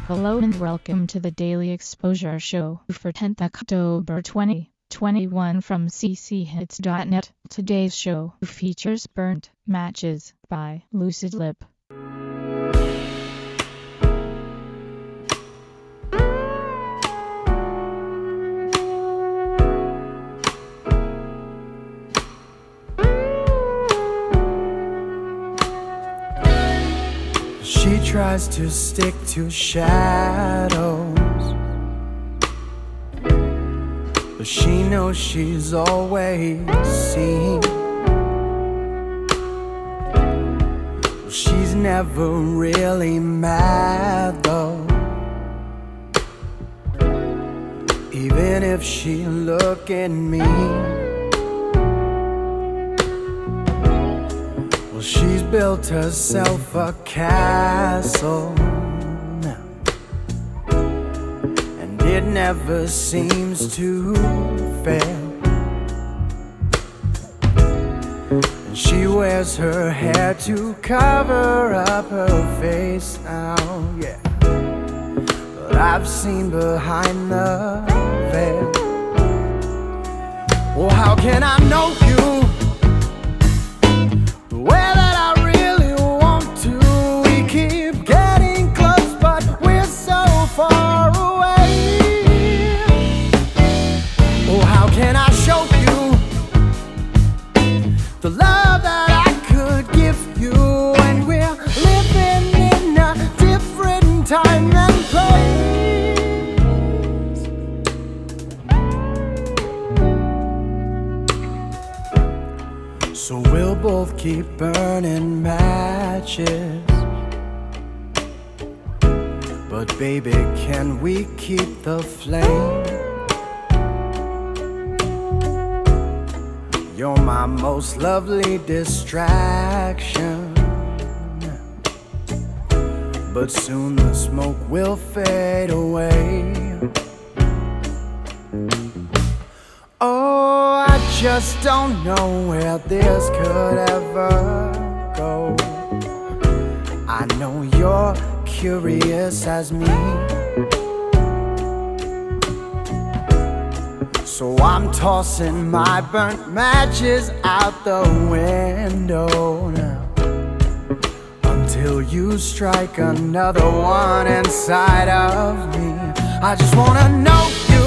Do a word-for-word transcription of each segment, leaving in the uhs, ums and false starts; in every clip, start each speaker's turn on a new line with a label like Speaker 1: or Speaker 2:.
Speaker 1: Hello and welcome to the Daily Exposure Show for tenth October twenty twenty-one from c c hits dot net. Today's show features Burnt Matches by Lucid Lip.
Speaker 2: She tries to stick to shadows, but she knows she's always seen. She's never really mad though, even if she looking mean. Well, she's built herself a castle now, and it never seems to fail. And she wears her hair to cover up her face now, yeah. But I've seen behind the veil. Well, how can I know you? The love that I could give you, and we're living in a different time and place. So we'll both keep burning matches, but baby, can we keep the flame? You're my most lovely distraction, but soon the smoke will fade away. Oh, I just don't know where this could ever go. I know you're curious as me, so I'm tossing my burnt matches out the window now, until you strike another one inside of me. I just wanna know you,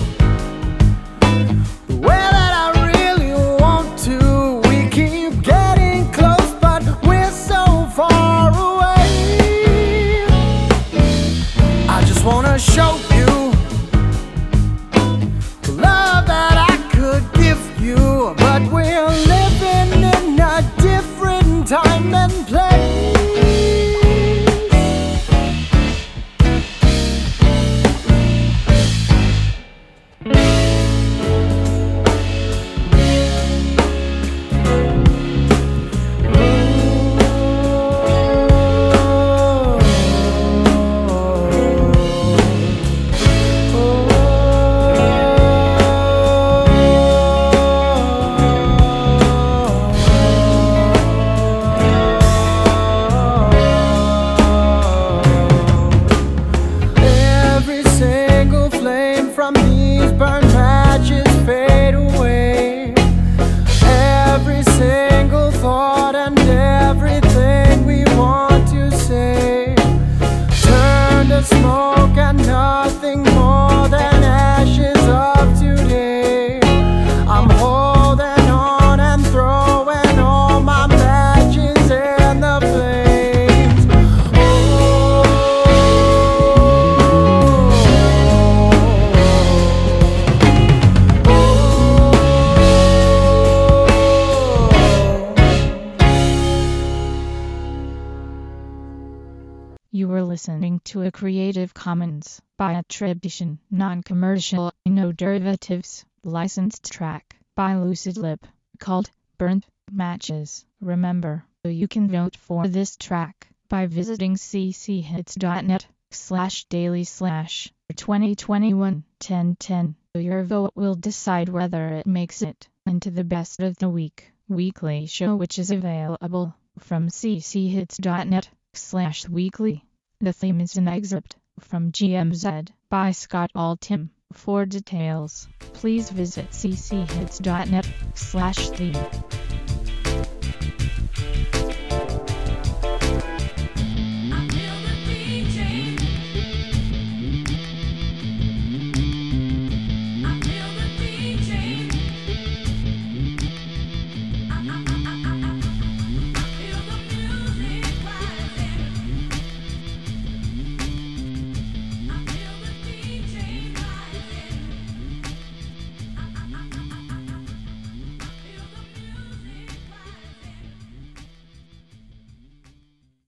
Speaker 2: the way that I really want to. We keep getting close, but we're so far away. I just wanna show you but we're living in a different time and place. From these burnt matches fade away. Every single thought and everything we want to say turn to smoke and nothing more than ashes of today. I'm holding on and throwing all my matches in the flames. Oh,
Speaker 1: You were listening to a Creative Commons by attribution, non-commercial, no derivatives, licensed track by Lucid Lip, called Burnt Matches. Remember, you can vote for this track by visiting c c hits dot net slash daily slash twenty twenty-one ten ten. Your vote will decide whether it makes it into the best of the week weekly show, which is available from c c hits dot net slash weekly. The theme is an excerpt from G M Z by Scott Altham. For details, please visit c c hits dot net slash theme.